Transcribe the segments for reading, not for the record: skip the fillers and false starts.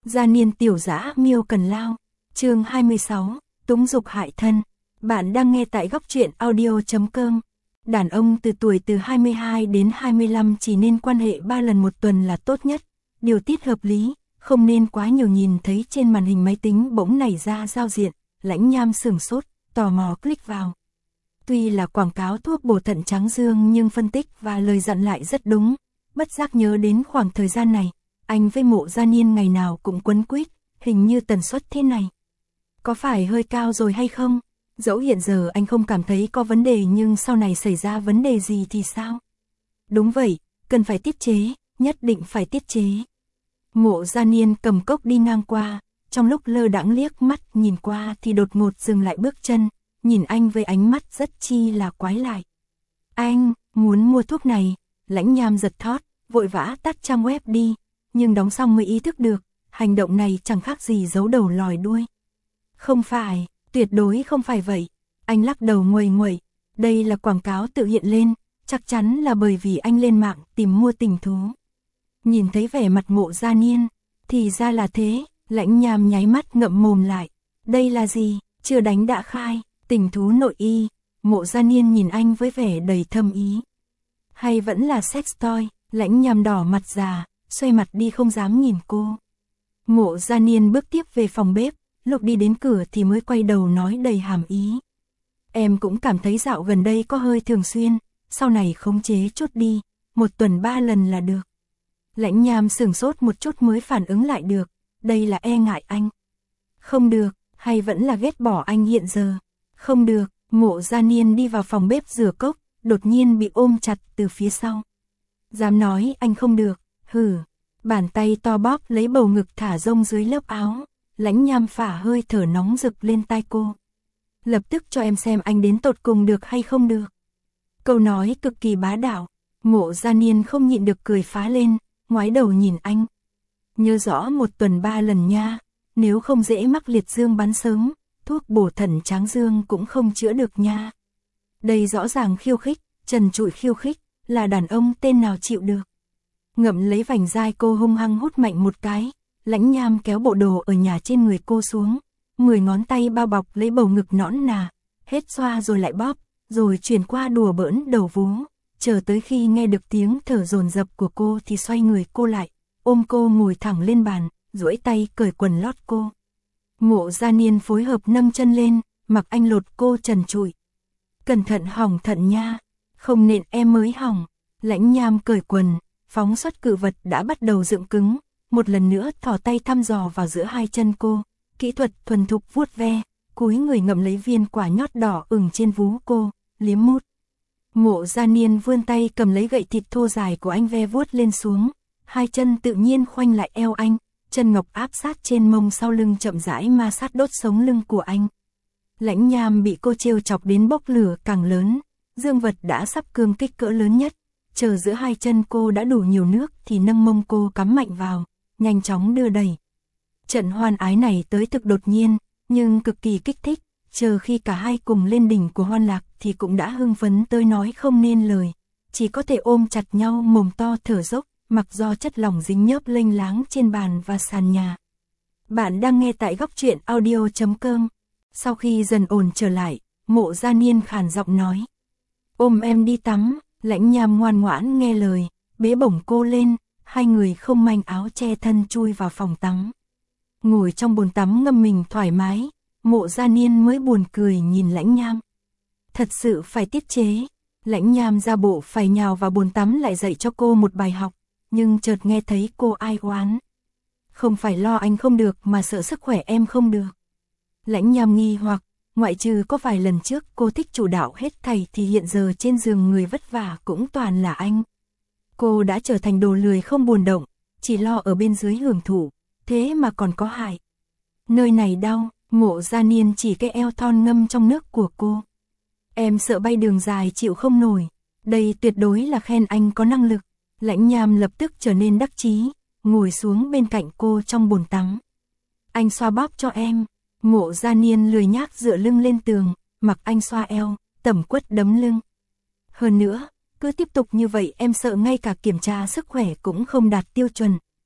Gia niên tiểu dã miêu cần lao. Chương 26, túng dục hại thân. Bạn đang nghe tại góc truyện audio.com. Đàn ông từ tuổi 22 đến 25 chỉ nên quan hệ 3 lần một tuần là tốt nhất. Điều tiết hợp lý, không nên quá nhiều. Nhìn thấy trên màn hình máy tính bỗng nảy ra giao diện, Lãnh Nham sửng sốt, tò mò click vào. Tuy là quảng cáo thuốc bổ thận tráng dương nhưng phân tích và lời dặn lại rất đúng. Bất giác nhớ đến khoảng thời gian này, anh với Mộ Gia Niên ngày nào cũng quấn quýt, hình như tần suất thế này. Có phải hơi cao rồi hay không? Dẫu hiện giờ anh không cảm thấy có vấn đề nhưng sau này xảy ra vấn đề gì thì sao? Đúng vậy, cần phải tiết chế, nhất định phải tiết chế. Mộ Gia Niên cầm cốc đi ngang qua, trong lúc lơ đãng liếc mắt nhìn qua thì đột ngột dừng lại bước chân, nhìn anh với ánh mắt rất chi là quái lạ. Anh, muốn mua thuốc này, Lãnh Nham giật thót, vội vã tắt trang web đi, nhưng đóng xong mới ý thức được, hành động này chẳng khác gì giấu đầu lòi đuôi. Không phải, tuyệt đối không phải vậy. Anh lắc đầu nguầy nguậy, đây là quảng cáo tự hiện lên, chắc chắn là bởi vì anh lên mạng tìm mua tình thú. Nhìn thấy vẻ mặt Mộ Gia Niên, thì ra là thế, Lãnh Nham nháy mắt ngậm mồm lại. Đây là gì, chưa đánh đã khai, tình thú nội y. Mộ Gia Niên nhìn anh với vẻ đầy thâm ý. Hay vẫn là sex toy? Lãnh Nham đỏ mặt già, xoay mặt đi không dám nhìn cô. Mộ Gia Niên bước tiếp về phòng bếp, lúc đi đến cửa thì mới quay đầu nói đầy hàm ý. Em cũng cảm thấy dạo gần đây có hơi thường xuyên, sau này khống chế chút đi, 1 tuần 3 lần là được. Lãnh Nham sửng sốt một chút mới phản ứng lại được, đây là e ngại anh. Không được, hay vẫn là ghét bỏ anh hiện giờ? Không được, Mộ Gia Niên đi vào phòng bếp rửa cốc, đột nhiên bị ôm chặt từ phía sau. Dám nói anh không được, hừ. Bàn tay to bóp lấy bầu ngực thả rông dưới lớp áo, Lãnh Nham phả hơi thở nóng rực lên tai cô. Lập tức cho em xem anh đến tột cùng được hay không được. Câu nói cực kỳ bá đạo, Mộ Gia Niên không nhịn được cười phá lên, ngoái đầu nhìn anh. Nhớ rõ 1 tuần 3 lần nha, nếu không dễ mắc liệt dương bắn sớm, thuốc bổ thận tráng dương cũng không chữa được nha. Đây rõ ràng khiêu khích, trần trụi khiêu khích, là đàn ông tên nào chịu được. Ngậm lấy vành dai cô hung hăng hút mạnh một cái, Lãnh Nham kéo bộ đồ ở nhà trên người cô xuống, 10 ngón tay bao bọc lấy bầu ngực nõn nà, hết xoa rồi lại bóp, rồi chuyển qua đùa bỡn đầu vú, chờ tới khi nghe được tiếng thở dồn dập của cô thì xoay người cô lại, ôm cô ngồi thẳng lên bàn, duỗi tay cởi quần lót cô. Mộ Gia Niên phối hợp nâng chân lên, mặc anh lột cô trần trụi. Cẩn thận hỏng thận nha, không nện em mới hỏng. Lãnh Nham cởi quần, phóng xuất cự vật đã bắt đầu dựng cứng, một lần nữa thò tay thăm dò vào giữa hai chân cô, kỹ thuật thuần thục vuốt ve, cúi người ngậm lấy viên quả nhót đỏ ửng trên vú cô, liếm mút. Mộ Gia Niên vươn tay cầm lấy gậy thịt thô dài của anh ve vuốt lên xuống, hai chân tự nhiên khoanh lại eo anh, chân ngọc áp sát trên mông sau lưng chậm rãi ma sát đốt sống lưng của anh. Lãnh Nham bị cô trêu chọc đến bốc lửa càng lớn, dương vật đã sắp cương kích cỡ lớn nhất, chờ giữa hai chân cô đã đủ nhiều nước thì nâng mông cô cắm mạnh vào, nhanh chóng đưa đẩy. Trận hoan ái này tới thực đột nhiên, nhưng cực kỳ kích thích, chờ khi cả hai cùng lên đỉnh của hoan lạc thì cũng đã hưng phấn tới nói không nên lời, chỉ có thể ôm chặt nhau mồm to thở dốc, mặc do chất lỏng dính nhớp lênh láng trên bàn và sàn nhà. Bạn đang nghe tại góc truyện audio.com. Sau khi dần ổn trở lại, Mộ Gia Niên khàn giọng nói. Ôm em đi tắm. Lãnh Nham ngoan ngoãn nghe lời, bế bổng cô lên, hai người không manh áo che thân chui vào phòng tắm. Ngồi trong bồn tắm ngâm mình thoải mái, Mộ Gia Niên mới buồn cười nhìn Lãnh Nham. Thật sự phải tiết chế. Lãnh Nham ra bộ phải nhào vào bồn tắm lại dạy cho cô một bài học, nhưng chợt nghe thấy cô ai oán. Không phải lo anh không được mà sợ sức khỏe em không được. Lãnh Nham nghi hoặc, ngoại trừ có vài lần trước cô thích chủ đạo hết thảy thì hiện giờ trên giường người vất vả cũng toàn là anh. Cô đã trở thành đồ lười không buồn động, chỉ lo ở bên dưới hưởng thụ, thế mà còn có hại. Nơi này đau, Mộ Gia Niên chỉ cái eo thon ngâm trong nước của cô. Em sợ bay đường dài chịu không nổi, đây tuyệt đối là khen anh có năng lực. Lãnh Nham lập tức trở nên đắc chí, ngồi xuống bên cạnh cô trong bồn tắm. Anh xoa bóp cho em. Mộ Gia Niên lười nhác dựa lưng lên tường, mặc anh xoa eo, tẩm quất đấm lưng. Hơn nữa, cứ tiếp tục như vậy em sợ ngay cả kiểm tra sức khỏe cũng không đạt tiêu chuẩn.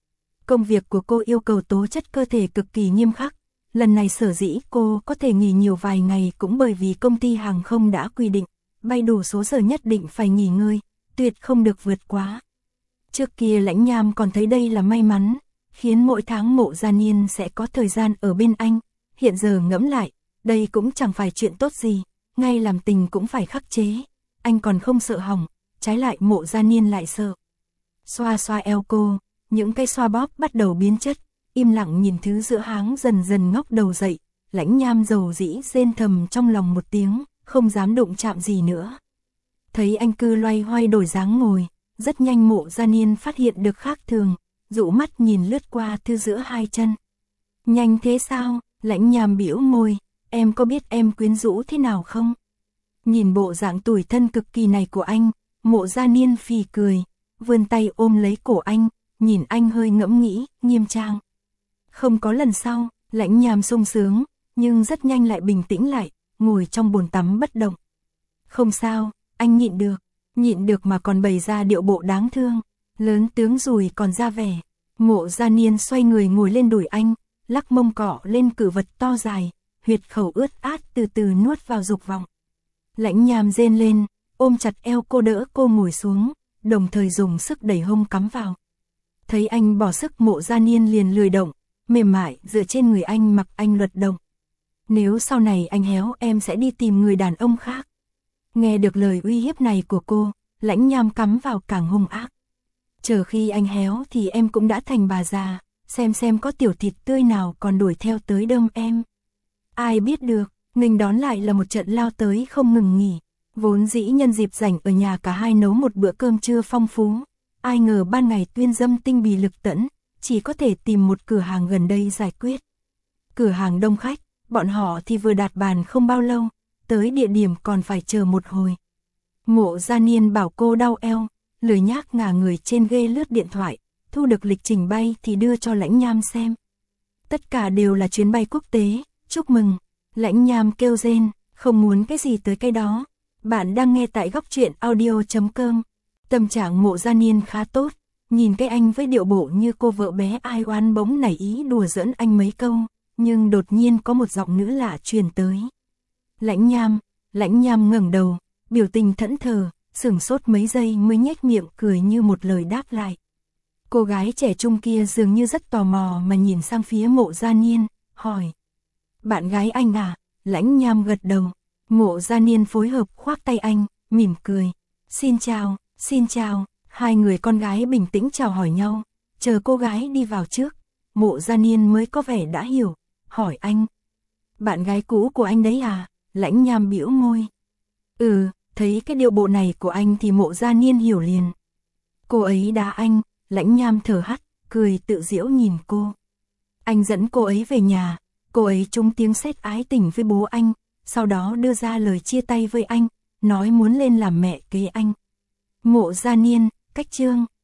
Công việc của cô yêu cầu tố chất cơ thể cực kỳ nghiêm khắc. Lần này sở dĩ cô có thể nghỉ nhiều vài ngày cũng bởi vì công ty hàng không đã quy định, bay đủ số giờ nhất định phải nghỉ ngơi, tuyệt không được vượt quá. Trước kia Lãnh Nham còn thấy đây là may mắn, khiến mỗi tháng Mộ Gia Niên sẽ có thời gian ở bên anh. Hiện giờ ngẫm lại, đây cũng chẳng phải chuyện tốt gì, ngay làm tình cũng phải khắc chế. Anh còn không sợ hỏng, trái lại Mộ Gia Niên lại sợ. Xoa xoa eo cô, những cây xoa bóp bắt đầu biến chất, im lặng nhìn thứ giữa háng dần dần ngóc đầu dậy. Lãnh Nham dầu dĩ rên thầm trong lòng một tiếng, không dám đụng chạm gì nữa. Thấy anh cứ loay hoay đổi dáng ngồi, rất nhanh Mộ Gia Niên phát hiện được khác thường, dụ mắt nhìn lướt qua thứ giữa hai chân. Nhanh thế sao? Lãnh Nham bĩu môi, em có biết em quyến rũ thế nào không? Nhìn bộ dạng tủi thân cực kỳ này của anh, Mộ Gia Niên phì cười, vươn tay ôm lấy cổ anh, nhìn anh hơi ngẫm nghĩ, nghiêm trang. Không có lần sau, Lãnh Nham sung sướng, nhưng rất nhanh lại bình tĩnh lại, ngồi trong bồn tắm bất động. Không sao, anh nhịn được mà còn bày ra điệu bộ đáng thương, lớn tướng rùi còn ra vẻ. Mộ Gia Niên xoay người ngồi lên đùi anh, lắc mông cọ lên cử vật to dài, huyệt khẩu ướt át từ từ nuốt vào dục vọng. Lãnh Nham rên lên, ôm chặt eo cô đỡ cô ngồi xuống, đồng thời dùng sức đẩy hông cắm vào. Thấy anh bỏ sức Mộ Gia Niên liền lười động, mềm mại dựa trên người anh mặc anh luật động. Nếu sau này anh héo em sẽ đi tìm người đàn ông khác. Nghe được lời uy hiếp này của cô, Lãnh Nham cắm vào càng hung ác. Chờ khi anh héo thì em cũng đã thành bà già, xem có tiểu thịt tươi nào còn đuổi theo tới đâm em. Ai biết được, nghênh đón lại là một trận lao tới không ngừng nghỉ. Vốn dĩ nhân dịp rảnh ở nhà cả hai nấu một bữa cơm trưa phong phú. Ai ngờ ban ngày tuyên dâm tinh bì lực tẫn, chỉ có thể tìm một cửa hàng gần đây giải quyết. Cửa hàng đông khách, bọn họ thì vừa đặt bàn không bao lâu, tới địa điểm còn phải chờ một hồi. Mộ Gia Niên bảo cô đau eo, lười nhác ngả người trên ghế lướt điện thoại, thu được lịch trình bay thì đưa cho Lãnh Nham xem. Tất cả đều là chuyến bay quốc tế, chúc mừng. Lãnh Nham kêu rên, không muốn cái gì tới cái đó. Bạn đang nghe tại góc truyện audio.com. Tâm trạng Mộ Gia Niên khá tốt, nhìn cái anh với điệu bộ như cô vợ bé ai oán bỗng nảy ý đùa giỡn anh mấy câu, nhưng đột nhiên có một giọng nữ lạ truyền tới. Lãnh Nham ngẩng đầu, biểu tình thẫn thờ, sửng sốt mấy giây mới nhếch miệng cười như một lời đáp lại. Cô gái trẻ trung kia dường như rất tò mò mà nhìn sang phía Mộ Gia Niên, hỏi. Bạn gái anh à? Lãnh Nham gật đầu. Mộ Gia Niên phối hợp khoác tay anh, mỉm cười. Xin chào. Hai người con gái bình tĩnh chào hỏi nhau, chờ cô gái đi vào trước. Mộ Gia Niên mới có vẻ đã hiểu, hỏi anh. Bạn gái cũ của anh đấy à? Lãnh Nham bĩu môi. Thấy cái điệu bộ này của anh thì Mộ Gia Niên hiểu liền. Cô ấy đá anh. Lãnh Nham thở hắt, cười tự giễu nhìn cô. Anh dẫn cô ấy về nhà, cô ấy trúng tiếng sét ái tình với bố anh, sau đó đưa ra lời chia tay với anh, nói muốn lên làm mẹ kế anh. Mộ Gia Niên, cách chương.